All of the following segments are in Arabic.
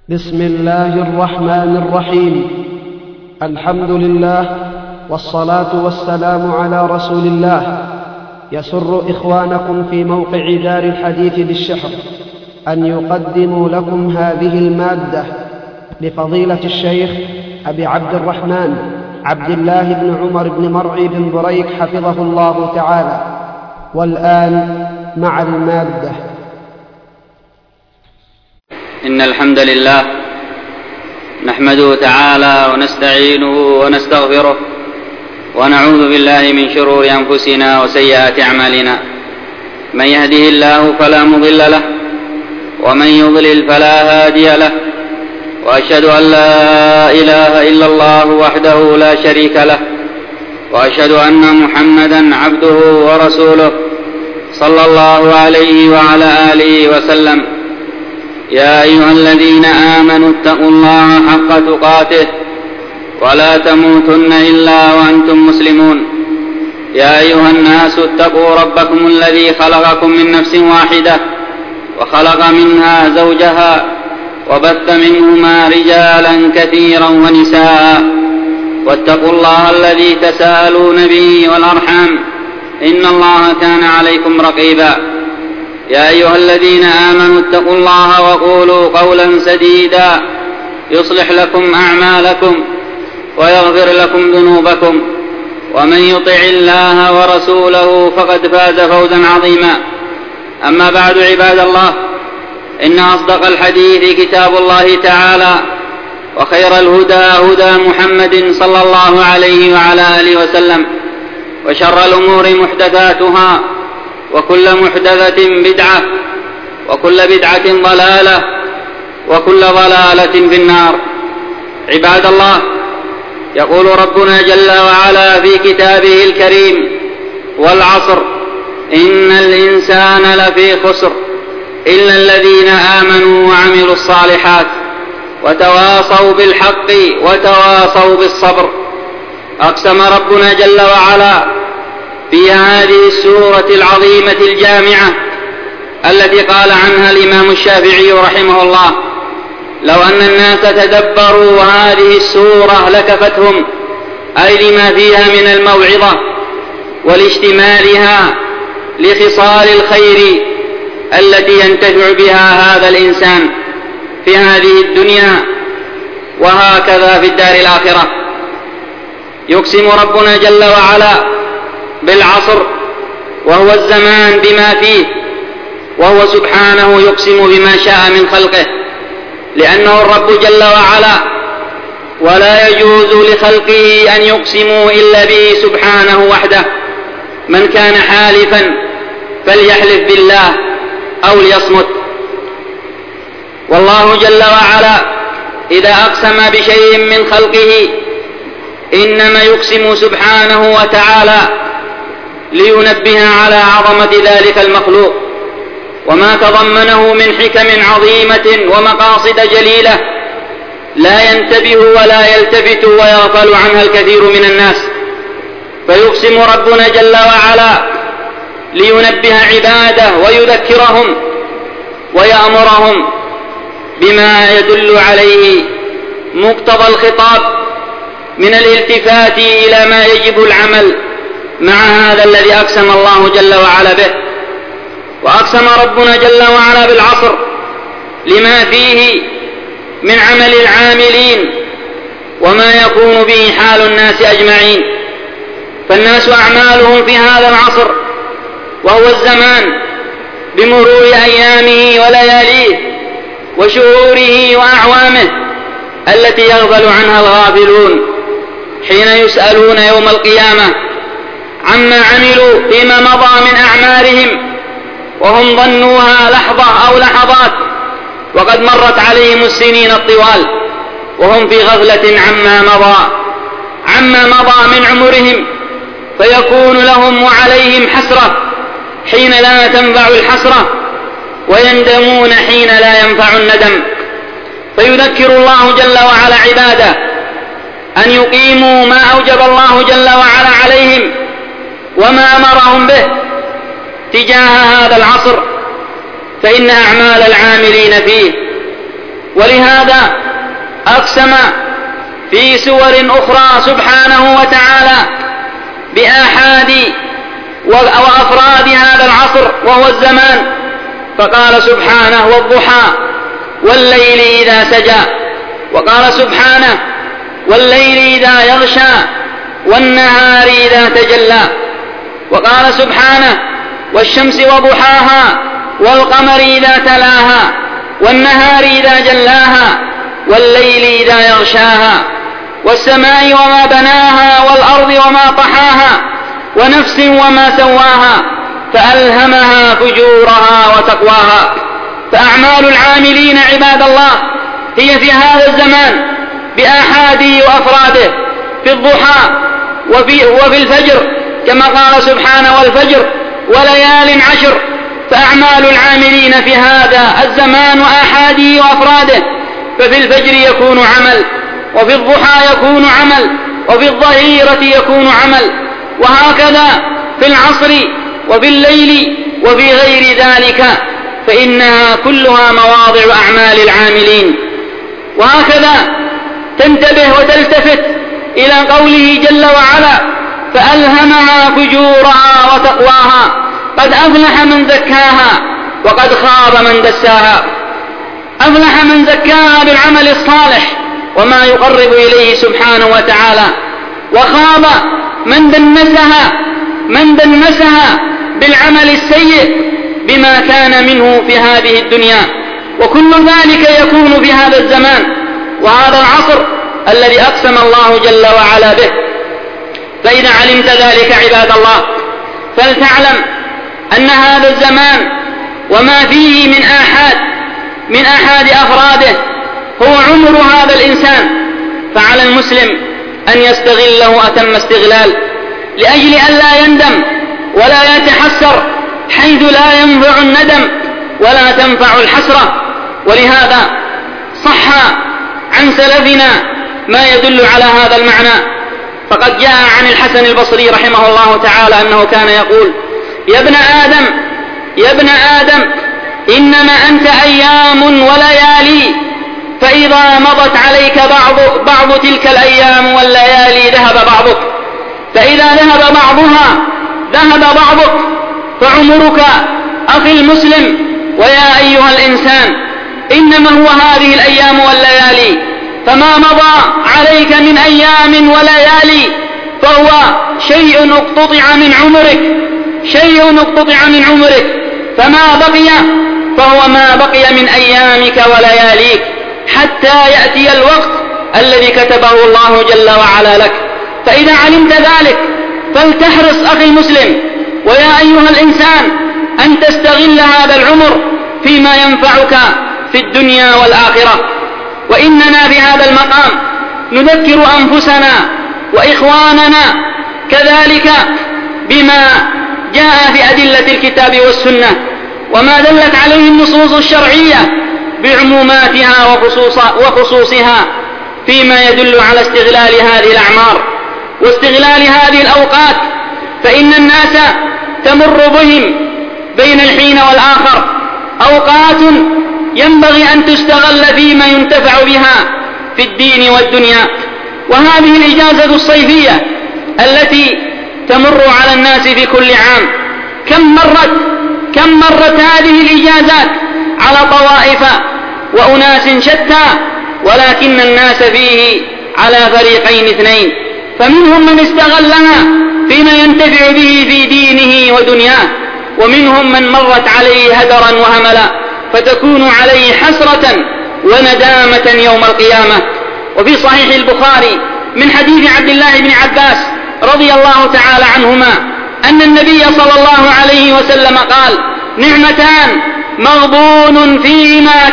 بسم الله الرحمن الرحيم. الحمد لله والصلاة والسلام على رسول الله. يسر إخوانكم في موقع دار الحديث بالشحر أن يقدموا لكم هذه المادة لفضيلة الشيخ أبي عبد الرحمن عبد الله بن عمر بن مرعي بن بريك حفظه الله تعالى. والآن مع المادة. إن الحمد لله نحمده تعالى ونستعينه ونستغفره ونعوذ بالله من شرور أنفسنا وسيئات أعمالنا. من يهده الله فلا مضل له ومن يضلل فلا هادي له، وأشهد أن لا إله إلا الله وحده لا شريك له، وأشهد أن محمدا عبده ورسوله صلى الله عليه وعلى آله وسلم. يا أيها الذين آمنوا اتقوا الله حق تقاته ولا تموتن إلا وأنتم مسلمون. يا أيها الناس اتقوا ربكم الذي خلقكم من نفس واحدة وخلق منها زوجها وبث منهما رجالا كثيرا ونساء، واتقوا الله الذي تساءلون به والأرحام إن الله كان عليكم رقيبا. يا أيها الذين آمنوا اتقوا الله وقولوا قولا سديدا يصلح لكم أعمالكم ويغفر لكم ذنوبكم، ومن يطع الله ورسوله فقد فاز فوزا عظيما. أما بعد، عباد الله، إن أصدق الحديث كتاب الله تعالى، وخير الهدى هدى محمد صلى الله عليه وعلى آله وسلم، وشر الأمور محدثاتها، وكل محدثة بدعة، وكل بدعة ضلالة، وكل ضلالة في النار. عباد الله، يقول ربنا جل وعلا في كتابه الكريم: والعصر إن الإنسان لفي خسر إلا الذين آمنوا وعملوا الصالحات وتواصوا بالحق وتواصوا بالصبر. أقسم ربنا جل وعلا في هذه السورة العظيمة الجامعة التي قال عنها الإمام الشافعي رحمه الله: لو أن الناس تدبروا هذه السورة لكفتهم، أي لما فيها من الموعظة والاشتمالها لخصال الخير التي ينتفع بها هذا الإنسان في هذه الدنيا وهكذا في الدار الآخرة. يقسم ربنا جل وعلا بالعصر، وهو الزمان بما فيه، وهو سبحانه يقسم بما شاء من خلقه، لأنه الرب جل وعلا، ولا يجوز لخلقه أن يقسموا إلا به سبحانه وحده. من كان حالفا فليحلف بالله أو ليصمت. والله جل وعلا إذا أقسم بشيء من خلقه إنما يقسم سبحانه وتعالى لينبه على عظمة ذلك المخلوق وما تضمنه من حكم عظيمة ومقاصد جليلة لا ينتبه ولا يلتفت ويغفل عنها الكثير من الناس. فيقسم ربنا جل وعلا لينبه عباده ويذكرهم ويأمرهم بما يدل عليه مقتضى الخطاب من الالتفات إلى ما يجب العمل مع هذا الذي أقسم الله جل وعلا به. وأقسم ربنا جل وعلا بالعصر لما فيه من عمل العاملين وما يكون به حال الناس أجمعين. فالناس أعمالهم في هذا العصر، وهو الزمان بمرور أيامه ولياليه وشهوره وأعوامه التي يغفل عنها الغافلون حين يسألون يوم القيامة عما عملوا فيما مضى من أعمارهم، وهم ظنوها لحظة أو لحظات، وقد مرت عليهم السنين الطوال وهم في غفلة عما مضى من عمرهم، فيكون لهم وعليهم حسرة حين لا تنفع الحسرة، ويندمون حين لا ينفع الندم. فيذكر الله جل وعلا عباده أن يقيموا ما أوجب الله جل وعلا عليهم وما أمرهم به تجاه هذا العصر، فإن أعمال العاملين فيه ولهذا أقسم في سور أخرى سبحانه وتعالى بآحاد وأفراد هذا العصر وهو الزمان، فقال سبحانه: والضحى والليل إذا سجى، وقال سبحانه: والليل إذا يغشى والنهار إذا تجلى، وقال سبحانه: والشمس وضحاها والقمر إذا تلاها والنهار إذا جلاها والليل إذا يغشاها والسماء وما بناها والأرض وما طحاها ونفس وما سواها فألهمها فجورها وتقواها. فأعمال العاملين عباد الله هي في هذا الزمان بآحاده وأفراده، في الضحى وفي الفجر كما قال سبحانه: والفجر وليال عشر. فأعمال العاملين في هذا الزمان وآحاده وأفراده، ففي الفجر يكون عمل، وفي الضحى يكون عمل، وفي الظهيرة يكون عمل، وهكذا في العصر وفي الليل وفي غير ذلك، فإنها كلها مواضع أعمال العاملين. وهكذا تنتبه وتلتفت إلى قوله جل وعلا: فألهمها فجورها وتقواها، قد أفلح من زكاها وقد خاب من دساها. أفلح من زكاها بالعمل الصالح وما يقرب إليه سبحانه وتعالى، وخاب من دنسها بالعمل السيء بما كان منه في هذه الدنيا. وكل ذلك يكون في هذا الزمان وهذا العصر الذي أقسم الله جل وعلا به. فإذا علمت ذلك عباد الله فلتعلم أن هذا الزمان وما فيه من آحاد أفراده هو عمر هذا الإنسان، فعلى المسلم أن يستغله أتم استغلال لأجل أن لا يندم ولا يتحسر، حيث لا ينفع الندم ولا تنفع الحسرة. ولهذا صح عن سلفنا ما يدل على هذا المعنى، فقد جاء عن الحسن البصري رحمه الله تعالى أنه كان يقول: يا ابن آدم إنما أنت أيام وليالي، فإذا مضت عليك بعض تلك الأيام والليالي ذهب بعضك، فإذا ذهب بعضها ذهب بعضك. فعمرك أخي المسلم ويا أيها الإنسان إنما هو هذه الأيام والليالي، فما مضى عليك من أيام وليالي فهو شيء اقتطع من عمرك، فما بقي فهو ما بقي من أيامك ولياليك حتى يأتي الوقت الذي كتبه الله جل وعلا لك. فإذا علمت ذلك فلتحرص أخي المسلم ويا أيها الإنسان أن تستغل هذا العمر فيما ينفعك في الدنيا والآخرة. وإننا في هذا المقام نذكر أنفسنا وإخواننا كذلك بما جاء في أدلة الكتاب والسنة وما دلت عليه النصوص الشرعية بعموماتها وخصوصها فيما يدل على استغلال هذه الأعمار واستغلال هذه الأوقات. فإن الناس تمر بهم بين الحين والآخر أوقات ينبغي أن تستغل فيما ينتفع بها في الدين والدنيا. وهذه الإجازة الصيفية التي تمر على الناس في كل عام، كم مرت هذه الإجازات على طوائف وأناس شتى، ولكن الناس فيه على فريقين اثنين، فمنهم من استغلها فيما ينتفع به في دينه ودنياه، ومنهم من مرت عليه هدرا وهملا فتكون عليه حسرة وندامة يوم القيامة. وفي صحيح البخاري من حديث عبد الله بن عباس رضي الله تعالى عنهما أن النبي صلى الله عليه وسلم قال: نعمتان مغبون فيهما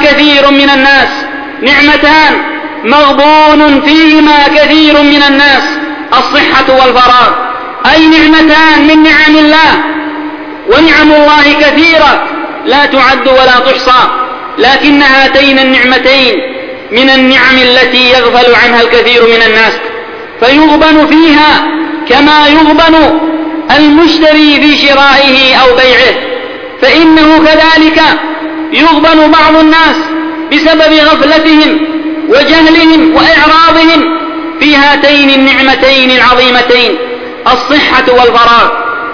كثير من الناس الصحة والفراغ، أي نعمتان من نعم الله، ونعم الله كثيرة لا تعد ولا تحصى، لكن هاتين النعمتين من النعم التي يغفل عنها الكثير من الناس، فيغبن فيها كما يغبن المشتري في شرائه أو بيعه. فإنه كذلك يغبن بعض الناس بسبب غفلتهم وجهلهم وإعراضهم في هاتين النعمتين العظيمتين الصحة والفراغ.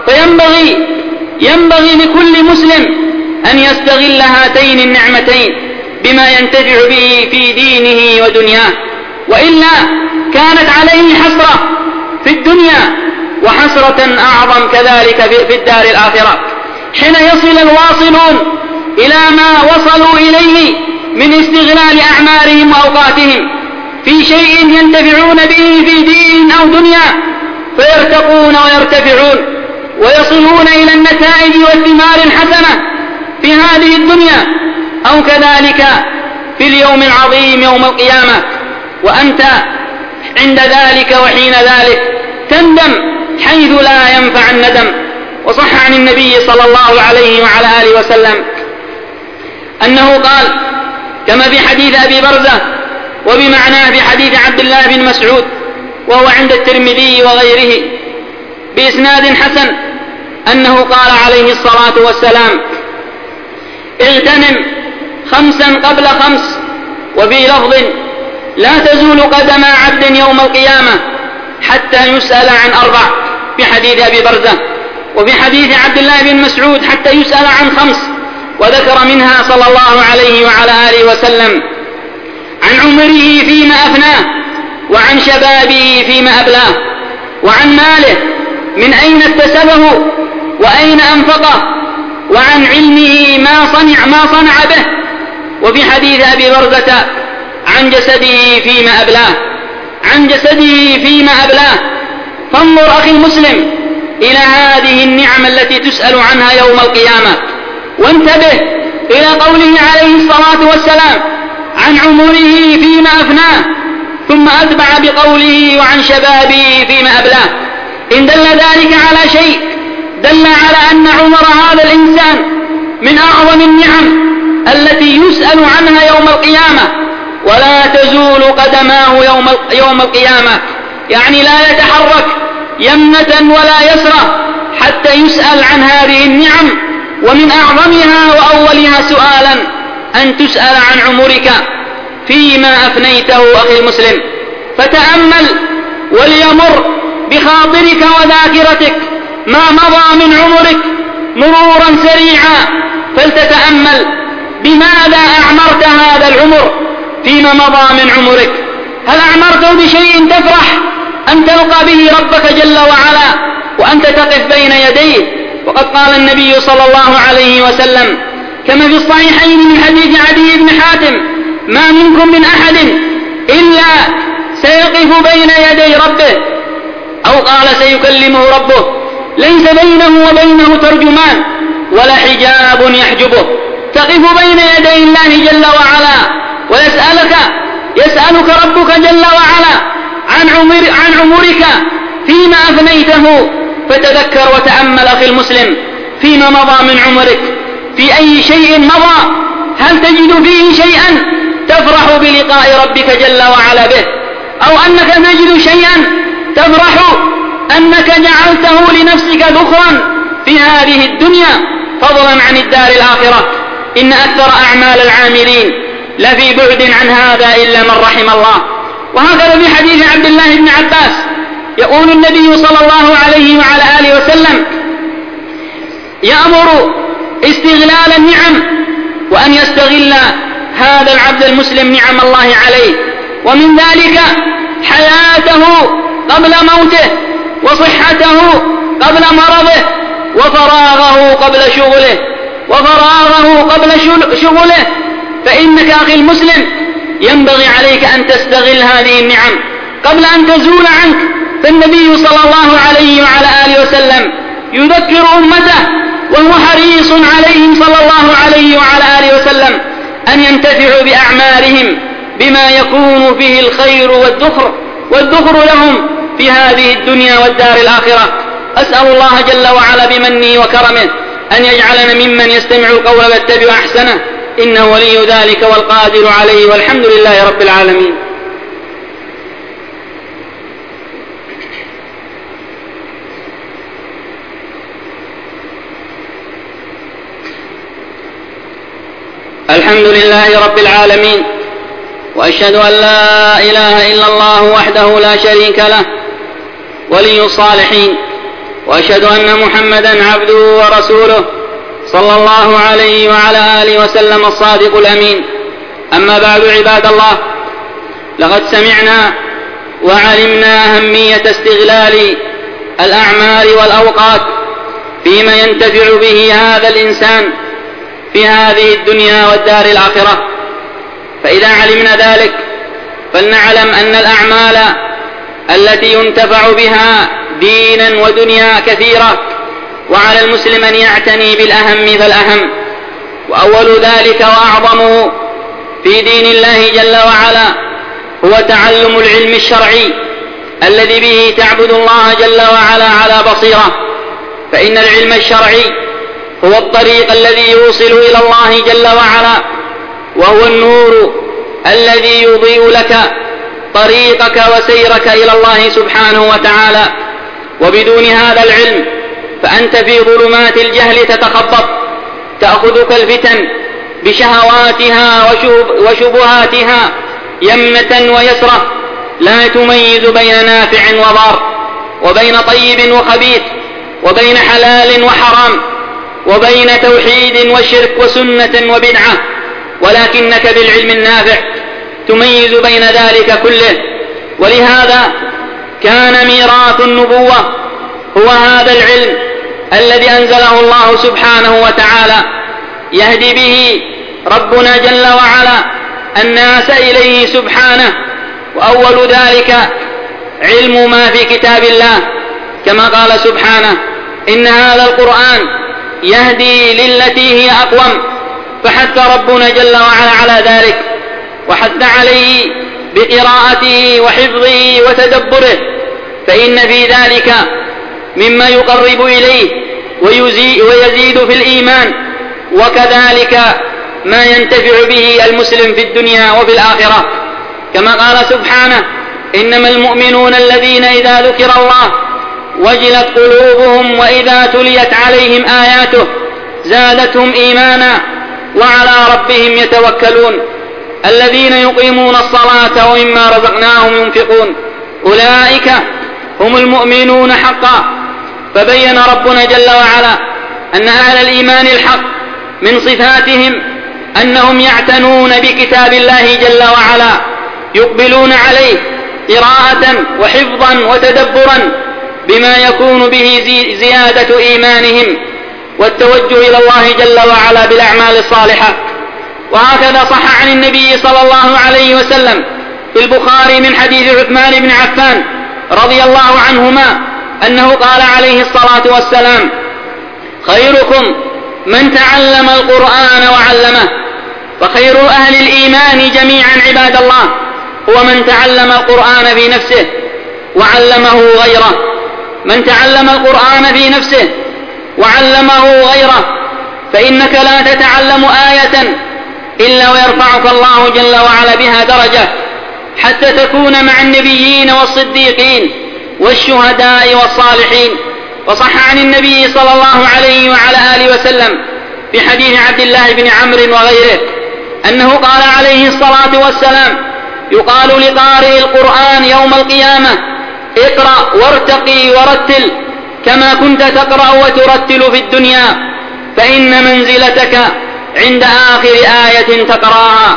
فينبغي لكل مسلم أن يستغل هاتين النعمتين بما ينتفع به في دينه ودنياه، وإلا كانت عليه حسرة في الدنيا وحسرة أعظم كذلك في الدار الآخرة، حين يصل الواصلون إلى ما وصلوا إليه من استغلال أعمارهم وأوقاتهم في شيء ينتفعون به في دين أو دنيا، فيرتقون ويرتفعون ويصلون إلى النتائج والثمار الحسنة في هذه الدنيا أو كذلك في اليوم العظيم يوم القيامة، وأنت عند ذلك وحين ذلك تندم حيث لا ينفع الندم. وصح عن النبي صلى الله عليه وعلى آله وسلم أنه قال كما في حديث أبي برزة وبمعناه في حديث عبد الله بن مسعود وهو عند الترمذي وغيره بإسناد حسن أنه قال عليه الصلاة والسلام: اغتنم 5 قبل 5، وفي لفظ: لا تزول قدم عبد يوم القيامة حتى يسأل عن 4 في حديث أبي برزة، وفي حديث عبد الله بن مسعود حتى يسأل عن 5، وذكر منها صلى الله عليه وعلى آله وسلم عن عمره فيما أفناه، وعن شبابه فيما أبلاه، وعن ماله من أين اكتسبه وأين أنفقه، وعن علمه ما صنع به، وفي حديث أبي برزة عن جسده فيما أبلاه. فانظر أخي المسلم إلى هذه النعم التي تسأل عنها يوم القيامة، وانتبه إلى قوله عليه الصلاة والسلام عن عمره فيما أفناه، ثم أتبع بقوله وعن شبابه فيما أبلاه. إن دل ذلك على شيء دل على أن عمر هذا الإنسان من أعظم النعم التي يسأل عنها يوم القيامة، ولا تزول قدماه يوم القيامة، يعني لا يتحرك يمنة ولا يسرى حتى يسأل عن هذه النعم. ومن أعظمها وأولها سؤالا أن تسأل عن عمرك فيما أفنيته أخي المسلم، فتأمل وليمر بخاطرك وذاكرتك ما مضى من عمرك مرورا سريعا، فلتتأمل بماذا أعمرت هذا العمر فيما مضى من عمرك. هل أعمرته بشيء تفرح أن تلقى به ربك جل وعلا وأنت تقف بين يديه؟ وقد قال النبي صلى الله عليه وسلم كما في الصحيحين من حديث عدي بن حاتم: ما منكم من أحد إلا سيقف بين يدي ربه، أو قال سيكلمه ربه، ليس بينه وبينه ترجمان ولا حجاب يحجبه. تقف بين يدي الله جل وعلا ويسألك ربك جل وعلا عن عمرك فيما أفنيته. فتذكر وتأمل أخي المسلم فيما مضى من عمرك، في أي شيء مضى، هل تجد فيه شيئا تفرح بلقاء ربك جل وعلا به، أو أنك تجد شيئا تفرح أنك جعلته لنفسك ذخرا في هذه الدنيا فضلا عن الدار الآخرة؟ إن أكثر أعمال العاملين لفي بعد عن هذا إلا من رحم الله. وهكذا في حديث عبد الله بن عباس يقول النبي صلى الله عليه وعلى آله وسلم: يأمر استغلال النعم، وأن يستغل هذا العبد المسلم نعم الله عليه، ومن ذلك حياته قبل موته، وصحته قبل مرضه، وفراغه قبل شغله. فإنك أخي المسلم ينبغي عليك أن تستغل هذه النعم قبل أن تزول عنك. فالنبي صلى الله عليه وعلى آله وسلم يذكر أمته وهو حريص عليهم صلى الله عليه وعلى آله وسلم أن ينتفعوا بأعمالهم بما يكون فيه الخير والذخر لهم في هذه الدنيا والدار الآخرة. أسأل الله جل وعلا بمنه وكرمه أن يجعلنا ممن يستمع القول ويتبع أحسنه، إنه ولي ذلك والقادر عليه، والحمد لله رب العالمين. الحمد لله رب العالمين، وأشهد أن لا إله إلا الله وحده لا شريك له ولي الصالحين، وأشهد أن محمدا عبده ورسوله صلى الله عليه وعلى آله وسلم الصادق الأمين. أما بعد، عباد الله، لقد سمعنا وعلمنا أهمية استغلال الأعمار والأوقات فيما ينتفع به هذا الإنسان في هذه الدنيا والدار الآخرة. فإذا علمنا ذلك فلنعلم أن الأعمال التي ينتفع بها دينا ودنيا كثيرة، وعلى المسلم أن يعتني بالأهم فالأهم، وأول ذلك وأعظمه في دين الله جل وعلا هو تعلم العلم الشرعي الذي به تعبد الله جل وعلا على بصيرة. فإن العلم الشرعي هو الطريق الذي يوصل إلى الله جل وعلا، وهو النور الذي يضيء لك طريقك وسيرك إلى الله سبحانه وتعالى. وبدون هذا العلم فأنت في ظلمات الجهل تتخبط، تأخذك الفتن بشهواتها وشبهاتها يمنة ويسرة، لا تميز بين نافع وضار، وبين طيب وخبيث، وبين حلال وحرام، وبين توحيد وشرك وسنة وبدعة، ولكنك بالعلم النافع تميز بين ذلك كله. ولهذا كان ميراث النبوة هو هذا العلم الذي أنزله الله سبحانه وتعالى، يهدي به ربنا جل وعلا الناس إليه سبحانه. وأول ذلك علم ما في كتاب الله، كما قال سبحانه: إن هذا القرآن يهدي للتي هي أقوم. فحث ربنا جل وعلا على ذلك، وحث عليه بقراءته وحفظه وتدبره، فإن في ذلك مما يقرب إليه ويزيد في الإيمان، وكذلك ما ينتفع به المسلم في الدنيا وفي الآخرة، كما قال سبحانه: إنما المؤمنون الذين إذا ذكر الله وجلت قلوبهم وإذا تليت عليهم آياته زادتهم إيمانا وعلى ربهم يتوكلون الذين يقيمون الصلاة ومما رزقناهم ينفقون أولئك هم المؤمنون حقا. فبين ربنا جل وعلا أن أهل الإيمان الحق من صفاتهم أنهم يعتنون بكتاب الله جل وعلا، يقبلون عليه قراءة وحفظا وتدبرا بما يكون به زيادة إيمانهم والتوجه إلى الله جل وعلا بالأعمال الصالحة. وهكذا صح عن النبي صلى الله عليه وسلم في البخاري من حديث عثمان بن عفان رضي الله عنهما أنه قال عليه الصلاة والسلام: خيركم من تعلم القرآن وعلمه. فخير أهل الإيمان جميعا عباد الله هو من تعلم القرآن في نفسه وعلمه غيره. من تعلم القرآن في نفسه وعلمه غيره، فإنك لا تتعلم آية إلا ويرفعك الله جل وعلا بها درجة، حتى تكون مع النبيين والصديقين والشهداء والصالحين. وصح عن النبي صلى الله عليه وعلى آله وسلم في حديث عبد الله بن عمرو وغيره أنه قال عليه الصلاة والسلام: يقال لقارئ القرآن يوم القيامة: اقرأ وارتقي ورتل كما كنت تقرأ وترتل في الدنيا، فإن منزلتك عند آخر آية تقرأها.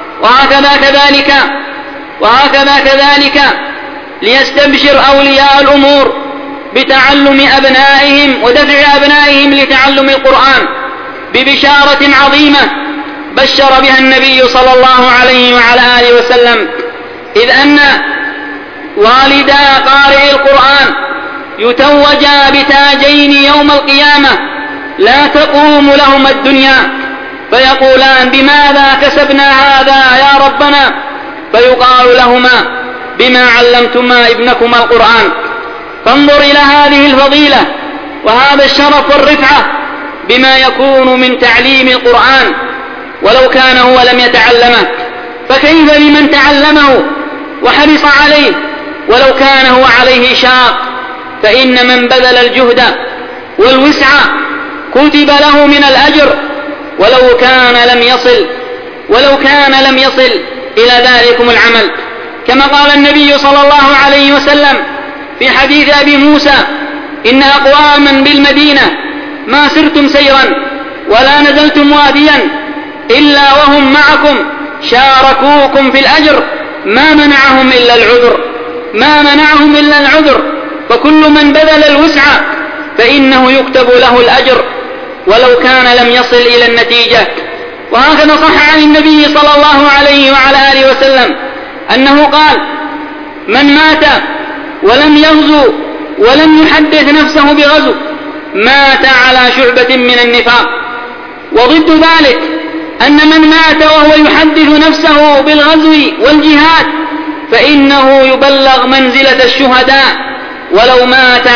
وهكذا كذلك ليستبشر أولياء الأمور بتعلم أبنائهم ودفع أبنائهم لتعلم القرآن ببشارة عظيمة بشر بها النبي صلى الله عليه وعلى آله وسلم، إذ أن والدا قارئ القرآن يتوجا بتاجين يوم القيامة لا تقوم لهما الدنيا، فيقولان: بماذا كسبنا هذا يا ربنا؟ فيقال لهما: بما علمتما ابنكما القرآن. فانظر إلى هذه الفضيلة وهذا الشرف والرفعة بما يكون من تعليم القرآن، ولو كان هو لم يتعلمه، فكيف بمن تعلمه وحرص عليه ولو كان هو عليه شاق؟ فإن من بذل الجهد والوسع كتب له من الأجر ولو كان لم يصل ولو كان لم يصل إلى ذلكم العمل، كما قال النبي صلى الله عليه وسلم في حديث أبي موسى: إن أقواما بالمدينة ما سرتم سيرا ولا نزلتم واديا إلا وهم معكم شاركوكم في الأجر ما منعهم إلا العذر، فكل من بذل الوسع فإنه يكتب له الأجر ولو كان لم يصل إلى النتيجة. وهكذا صح عن النبي صلى الله عليه وعلى آله وسلم أنه قال: من مات ولم يغزو ولم يحدث نفسه بغزو مات على شعبة من النفاق. وضد ذلك أن من مات وهو يحدث نفسه بالغزو والجهاد فإنه يبلغ منزلة الشهداء ولو مات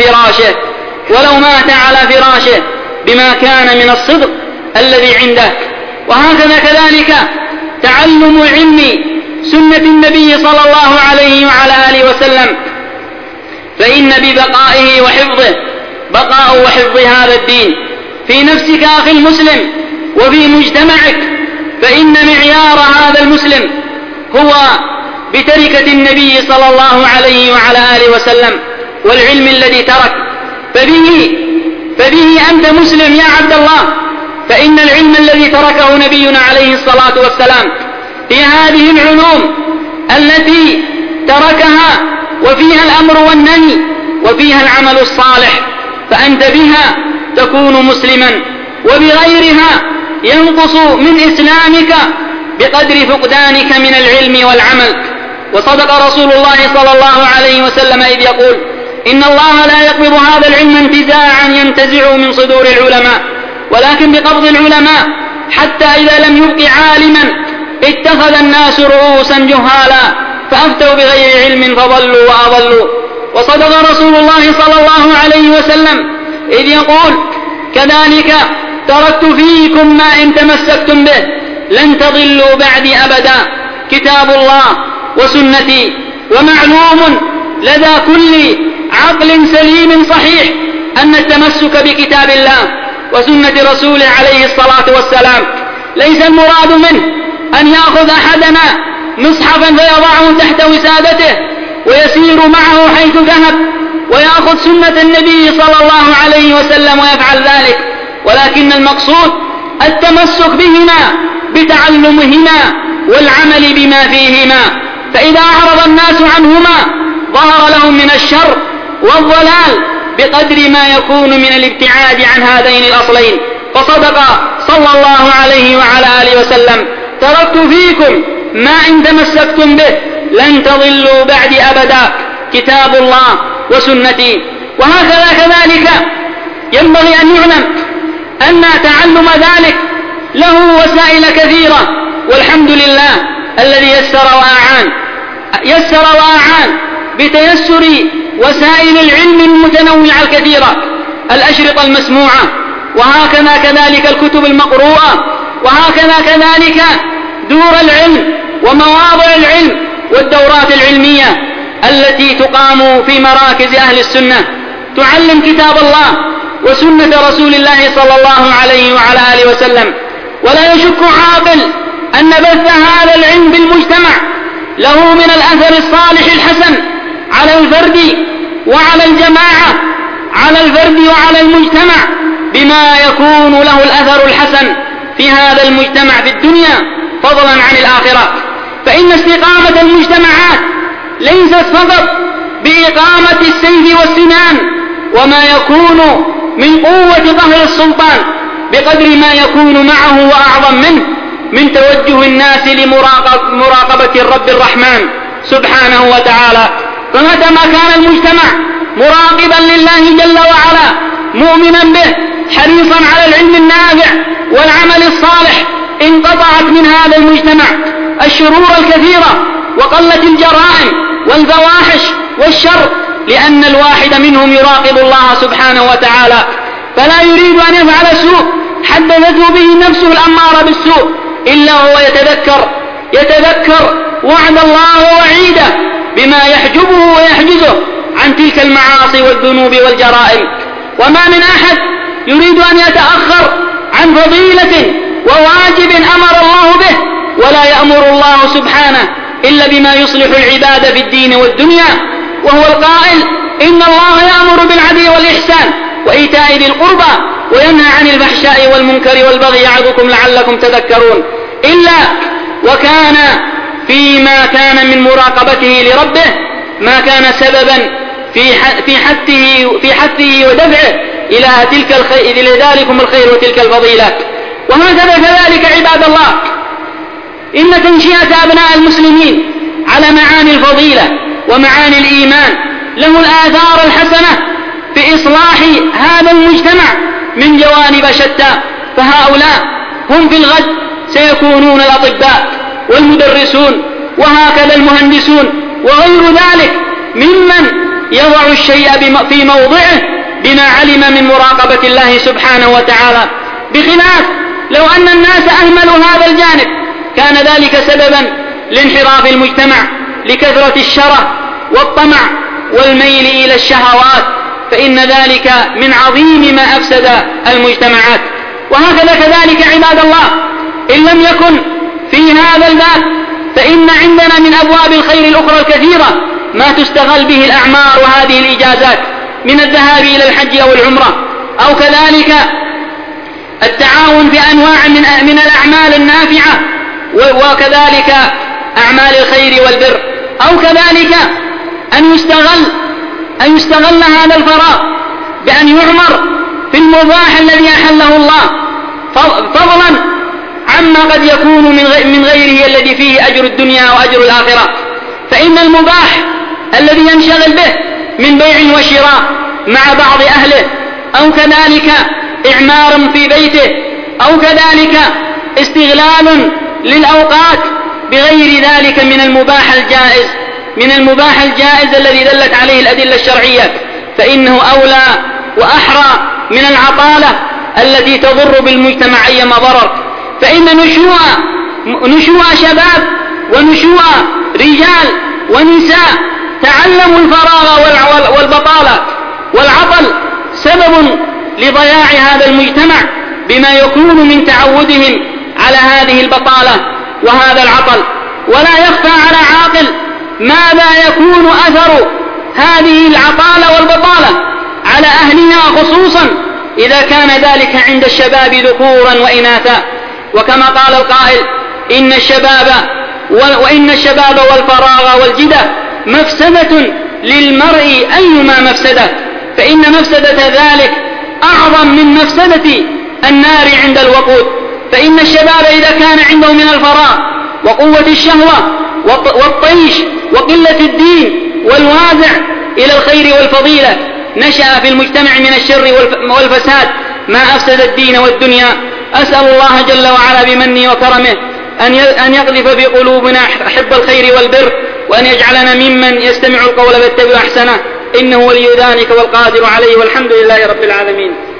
على فراشه بما كان من الصدق الذي عنده. وهكذا كذلك تعلم علم سنة النبي صلى الله عليه وعلى آله وسلم، فإن ببقائه وحفظه بقاء وحفظ هذا الدين في نفسك أخي المسلم وفي مجتمعك، فإن معيار هذا المسلم هو بتركة النبي صلى الله عليه وعلى آله وسلم والعلم الذي ترك، فبه أنت مسلم يا عبد الله. فإن العلم الذي تركه نبينا عليه الصلاة والسلام هي هذه العلوم التي تركها وفيها الأمر والنهي وفيها العمل الصالح، فأنت بها تكون مسلما، وبغيرها ينقص من إسلامك بقدر فقدانك من العلم والعمل. وصدق رسول الله صلى الله عليه وسلم إذ يقول: إن الله لا يقبض هذا العلم انتزاعا ينتزع من صدور العلماء، ولكن بقبض العلماء، حتى إذا لم يبق عالما اتخذ الناس رؤوسا جهالا فأفتوا بغير علم فضلوا وأضلوا. وصدق رسول الله صلى الله عليه وسلم إذ يقول: كذلك تركت فيكم ما إن تمسكتم به لن تضلوا بعدي أبدا، كتاب الله وسنتي. ومعلوم لدى كل عقل سليم صحيح أن التمسك بكتاب الله وسنة رسوله عليه الصلاة والسلام ليس المراد منه أن يأخذ أحدنا مصحفا فيضعه تحت وسادته ويسير معه حيث ذهب ويأخذ سنة النبي صلى الله عليه وسلم ويفعل ذلك، ولكن المقصود التمسك بهما بتعلمهما والعمل بما فيهما، فإذا أعرض الناس عنهما ظهر لهم من الشر والضلال بقدر ما يكون من الابتعاد عن هذين الأصلين. فصدق صلى الله عليه وعلى آله وسلم: تركت فيكم ما إن تمسكتم به لن تضلوا بعد أبدا، كتاب الله وسنتي. وهكذا كذلك ينبغي أن يعلم أن تعلم ذلك له وسائل كثيرة، والحمد لله الذي يسر وأعان بتيسر وسائل العلم المتنوعة الكثيرة، الأشرطة المسموعة، وهكذا كذلك الكتب المقروءة، وهكذا كذلك دور العلم ومواضع العلم والدورات العلمية التي تقام في مراكز أهل السنة تعلم كتاب الله وسنة رسول الله صلى الله عليه وعلى آله وسلم. ولا يشك عاقل أن بث هذا العلم بالمجتمع له من الأثر الصالح الحسن على الفرد وعلى الجماعة، على الفرد وعلى المجتمع، بما يكون له الأثر الحسن في هذا المجتمع في الدنيا فضلا عن الآخرة. فإن استقامة المجتمعات ليست فقط بإقامة السيف والسنان وما يكون من قوة قهر السلطان، بقدر ما يكون معه وأعظم منه من توجه الناس لمراقبة الرب الرحمن سبحانه وتعالى. فمتى ما كان المجتمع مراقبا لله جل وعلا مؤمنا به حريصا على العلم النافع والعمل الصالح، انقطعت من هذا المجتمع الشرور الكثيرة وقلت الجرائم والفواحش والشر، لأن الواحد منهم يراقب الله سبحانه وتعالى فلا يريد أن يفعل سوء حدثته به نفسه الأمارة بالسوء إلا هو يتذكر وعد الله ووعيده بما يحجبه ويحجزه عن تلك المعاصي والذنوب والجرائم. وما من أحد يريد أن يتأخر عن فضيلة وواجب أمر الله به ولا يأمر الله سبحانه إلا بما يصلح العباد في الدين والدنيا، وهو القائل: إن الله يأمر بالعدل والإحسان وإيتاء ذي القربى وينهى عن الفحشاء والمنكر والبغي يعظكم لعلكم تذكرون. إلا وكان فيما كان من مراقبته لربه ما كان سببا في حثه ودفعه إلى ذلكم الخير وتلك الفضيلات. وهكذا كذلك عباد الله، إن تنشئة أبناء المسلمين على معاني الفضيلة ومعاني الإيمان له الآثار الحسنة في إصلاح هذا المجتمع من جوانب شتى، فهؤلاء هم في الغد سيكونون الأطباء والمدرسون وهكذا المهندسون وغير ذلك ممن يضع الشيء في موضعه بما علم من مراقبة الله سبحانه وتعالى، بخلاف لو أن الناس أهملوا هذا الجانب كان ذلك سببا لانحراف المجتمع لكثرة الشره والطمع والميل إلى الشهوات، فإن ذلك من عظيم ما أفسد المجتمعات. وهكذا كذلك عباد الله، إن لم يكن في هذا الباب فإن عندنا من أبواب الخير الأخرى الكثيرة ما تستغل به الأعمار وهذه الإجازات من الذهاب إلى الحج أو العمرة، أو كذلك التعاون في أنواع من الأعمال النافعة، وكذلك أعمال الخير والبر، أو كذلك أن يستغل هذا الفراغ بأن يعمر في المباح الذي أحله الله، فضلا عما قد يكون من غيره الذي فيه أجر الدنيا وأجر الآخرة. فإن المباح الذي ينشغل به من بيع وشراء مع بعض أهله، أو كذلك إعمار في بيته، أو كذلك استغلال للأوقات بغير ذلك من المباح الجائز الذي دلت عليه الأدلة الشرعية، فإنه أولى وأحرى من العطالة التي تضر بالمجتمع أيما ضرر. فإن نشوء شباب ونشوء رجال ونساء تعلموا الفراغ والبطالة والعطل سبب لضياع هذا المجتمع بما يكون من تعودهم على هذه البطالة وهذا العطل. ولا يخفى على عاقل ماذا يكون أثر هذه العطالة والبطالة على أهلها، خصوصا إذا كان ذلك عند الشباب ذكورا وإناثا. وكما قال القائل: إن الشباب والفراغ والجدة مفسدة للمرء أيما مفسدة، فإن مفسدة ذلك أعظم من مفسدة النار عند الوقود. فإن الشباب إذا كان عنده من الفراغ وقوة الشهوة والطيش وقلة الدين والوازع إلى الخير والفضيلة نشأ في المجتمع من الشر والفساد ما أفسد الدين والدنيا. أسأل الله جل وعلا بمنه وكرمه أن يقذف في قلوبنا حب الخير والبر، وأن يجعلنا ممن يستمع القول ويتبع أحسنه، إنه ولي ذلك والقادر عليه، والحمد لله رب العالمين.